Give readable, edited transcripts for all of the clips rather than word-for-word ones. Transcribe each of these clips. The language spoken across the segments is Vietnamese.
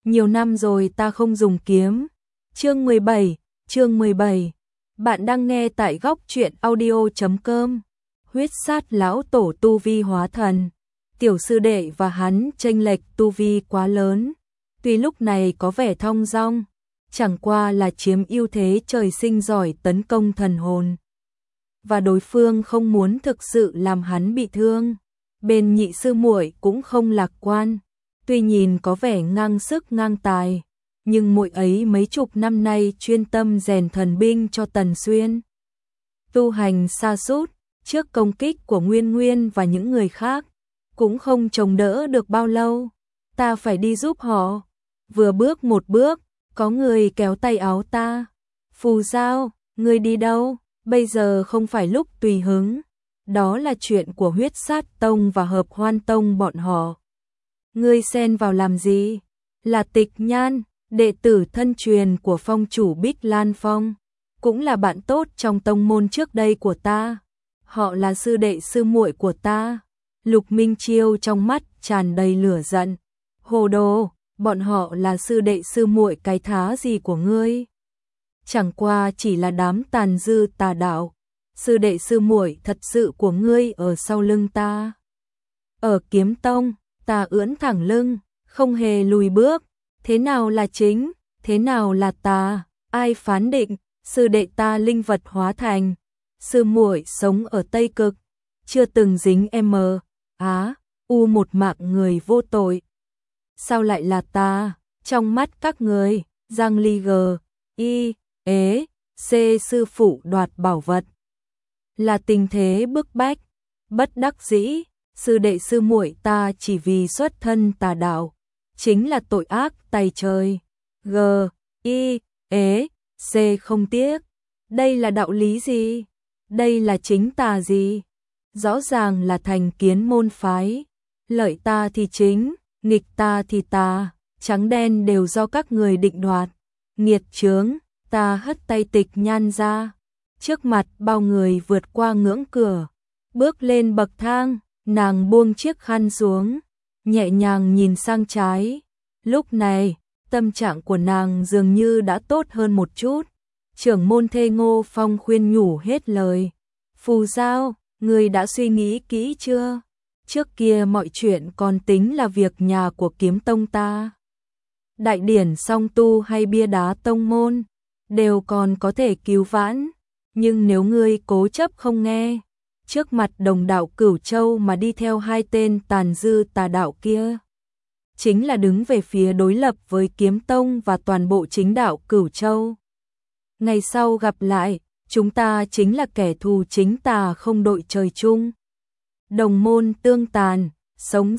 Nhiều năm rồi ta không dùng kiếm. Chương 17. Bạn đang nghe tại góc truyện audio.com. Huyết sát lão tổ tu vi hóa thần. Tiểu sư đệ và hắn chênh lệch tu vi quá lớn. Tuy lúc này có vẻ thong dong, chẳng qua là chiếm ưu thế trời sinh giỏi tấn công thần hồn. Và đối phương không muốn thực sự làm hắn bị thương. Bên nhị sư muội cũng không lạc quan. Tuy nhìn có vẻ ngang sức ngang tài, nhưng muội ấy mấy chục năm nay chuyên tâm rèn thần binh cho Tần Xuyên. Tu hành sa sút trước công kích của Nguyên Nguyên và những người khác, cũng không chống đỡ được bao lâu. Ta phải đi giúp họ. Vừa bước một bước, có người kéo tay áo ta. Phù Giao, ngươi đi đâu? Bây giờ không phải lúc tùy hứng. Đó là chuyện của Huyết Sát Tông và Hợp Hoan Tông bọn họ. Ngươi xen vào làm gì? Là Tịch Nhan, đệ tử thân truyền của phong chủ Bích Lan Phong, cũng là bạn tốt trong tông môn trước đây của ta. Họ là sư đệ sư muội của ta. Lục Minh Chiêu trong mắt tràn đầy lửa giận. Hồ đồ, bọn họ là sư đệ sư muội cái thá gì của ngươi? Chẳng qua chỉ là đám tàn dư tà đạo. Sư đệ sư muội thật sự của ngươi ở sau lưng ta. Ở Kiếm Tông, ta ưỡn thẳng lưng, không hề lùi bước. Thế nào là chính, thế nào là tà? Ai phán định? Sư đệ ta linh vật hóa thành. Sư muội sống ở Tây Cực, chưa từng dính một mạng người vô tội. Sao lại là ta? Trong mắt các người, Giang Ly C sư phụ đoạt bảo vật. Là tình thế bức bách, bất đắc dĩ, sư đệ sư muội ta chỉ vì xuất thân tà đạo, chính là tội ác tày trời. C không tiếc. Đây là đạo lý gì? Đây là chính tà gì? Rõ ràng là thành kiến môn phái. Lợi ta thì chính, nghịch ta thì tà, trắng đen đều do các người định đoạt. Nghiệt chướng, ta hất tay Tịch Nhan ra. Trước mặt bao người vượt qua ngưỡng cửa, bước lên bậc thang, nàng buông chiếc khăn xuống, nhẹ nhàng nhìn sang trái. Lúc này, tâm trạng của nàng dường như đã tốt hơn một chút. Trưởng môn Thê Ngô Phong khuyên nhủ hết lời. Phù Giao, ngươi đã suy nghĩ kỹ chưa? Trước kia mọi chuyện còn tính là việc nhà của Kiếm Tông ta. Đại điển song tu hay bia đá tông môn, đều còn có thể cứu vãn. Nhưng nếu ngươi cố chấp không nghe, trước mặt đồng đạo Cửu Châu mà đi theo hai tên tàn dư tà đạo kia, chính là đứng về phía đối lập với Kiếm Tông và toàn bộ chính đạo Cửu Châu. Ngày sau gặp lại, chúng ta chính là kẻ thù chính tà không đội trời chung. Đồng môn tương tàn, sống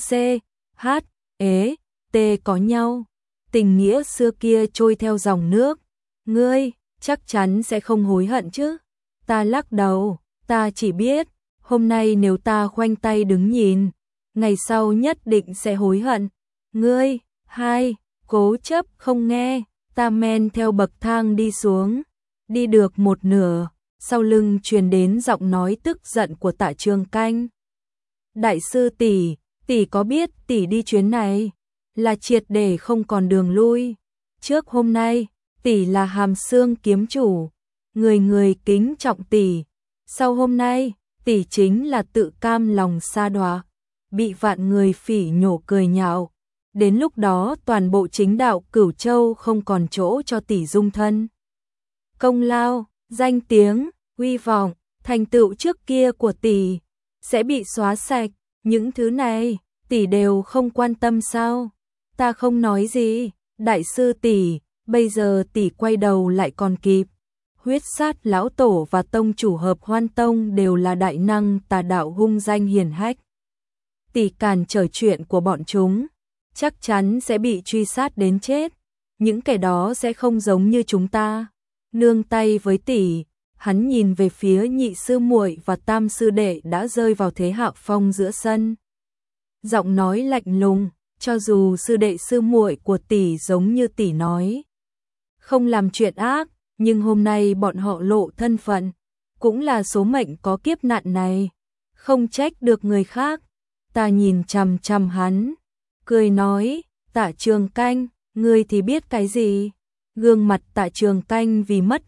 T có nhau. Tình nghĩa xưa kia trôi theo dòng nước. Ngươi, chắc chắn sẽ không hối hận chứ? Ta lắc đầu, ta chỉ biết, hôm nay nếu ta khoanh tay đứng nhìn, ngày sau nhất định sẽ hối hận. Ngươi, cố chấp không nghe, ta men theo bậc thang đi xuống. Đi được một nửa, sau lưng truyền đến giọng nói tức giận của Tạ Trường Canh. Đại sư tỷ, tỷ có biết tỷ đi chuyến này là triệt để không còn đường lui. Trước hôm nay, tỷ là Hàm Xương kiếm chủ, người người kính trọng tỷ. Sau hôm nay, tỷ chính là tự cam lòng sa đọa, bị vạn người phỉ nhổ cười nhạo. Đến lúc đó toàn bộ chính đạo Cửu Châu không còn chỗ cho tỷ dung thân. Công lao, danh tiếng, uy vọng, thành tựu trước kia của tỷ sẽ bị xóa sạch. Những thứ này, tỷ đều không quan tâm sao? Ta không nói gì, đại sư tỷ, bây giờ tỷ quay đầu lại còn kịp. Huyết sát lão tổ và tông chủ Hợp Hoan Tông đều là đại năng tà đạo hung danh hiển hách. Tỷ cản trở chuyện của bọn chúng, chắc chắn sẽ bị truy sát đến chết. Những kẻ đó sẽ không giống như chúng ta. Nương tay với tỷ. Hắn nhìn về phía nhị sư muội và tam sư đệ đã rơi vào thế hạ phong giữa sân. Giọng nói lạnh lùng, cho dù sư đệ sư muội của tỷ giống như tỷ nói, không làm chuyện ác, nhưng hôm nay bọn họ lộ thân phận, cũng là số mệnh có kiếp nạn này, không trách được người khác. Ta nhìn chằm chằm hắn, cười nói, Tạ Trường Canh, Ngươi thì biết cái gì? Gương mặt Tạ Trường Canh vì mất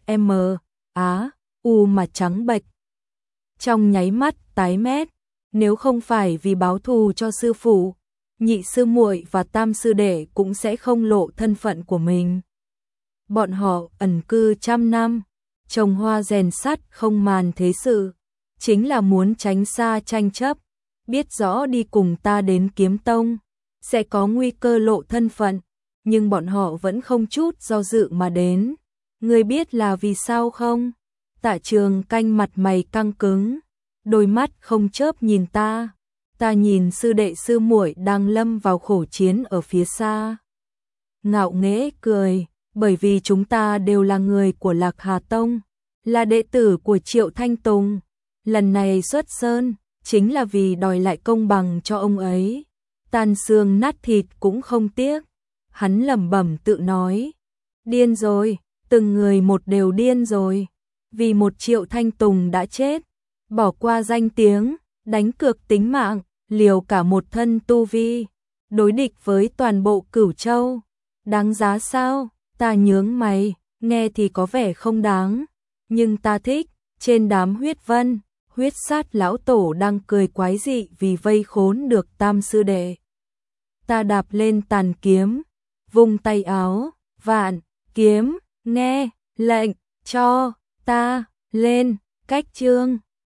u mà trắng bệch. Trong nháy mắt tái mét, nếu không phải vì báo thù cho sư phụ, nhị sư muội và tam sư đệ cũng sẽ không lộ thân phận của mình. Bọn họ ẩn cư trăm năm, trồng hoa rèn sắt không màn thế sự, chính là muốn tránh xa tranh chấp, biết rõ đi cùng ta đến Kiếm Tông sẽ có nguy cơ lộ thân phận, nhưng bọn họ vẫn không chút do dự mà đến. Ngươi biết là vì sao không? Tạ Trường Canh mặt mày căng cứng, đôi mắt không chớp nhìn ta. Ta nhìn sư đệ sư muội đang lâm vào khổ chiến ở phía xa. Ngạo nghễ cười, bởi vì chúng ta đều là người của Lạc Hà Tông, là đệ tử của Triệu Thanh Tùng. Lần này xuất sơn, chính là vì đòi lại công bằng cho ông ấy. Tan xương nát thịt cũng không tiếc. Hắn lẩm bẩm tự nói. Điên rồi, từng người một đều điên rồi. Vì một Triệu Thanh Tùng đã chết, bỏ qua danh tiếng, đánh cược tính mạng, liều cả một thân tu vi, đối địch với toàn bộ Cửu Châu. Đáng giá sao? Ta nhướng mày, nghe thì có vẻ không đáng, nhưng ta thích. Trên đám huyết vân, huyết sát lão tổ đang cười quái dị vì vây khốn được tam sư đệ. Ta đạp lên tàn kiếm, vung tay áo, vạn kiếm, nghe lệnh cho ta lên. Cách chương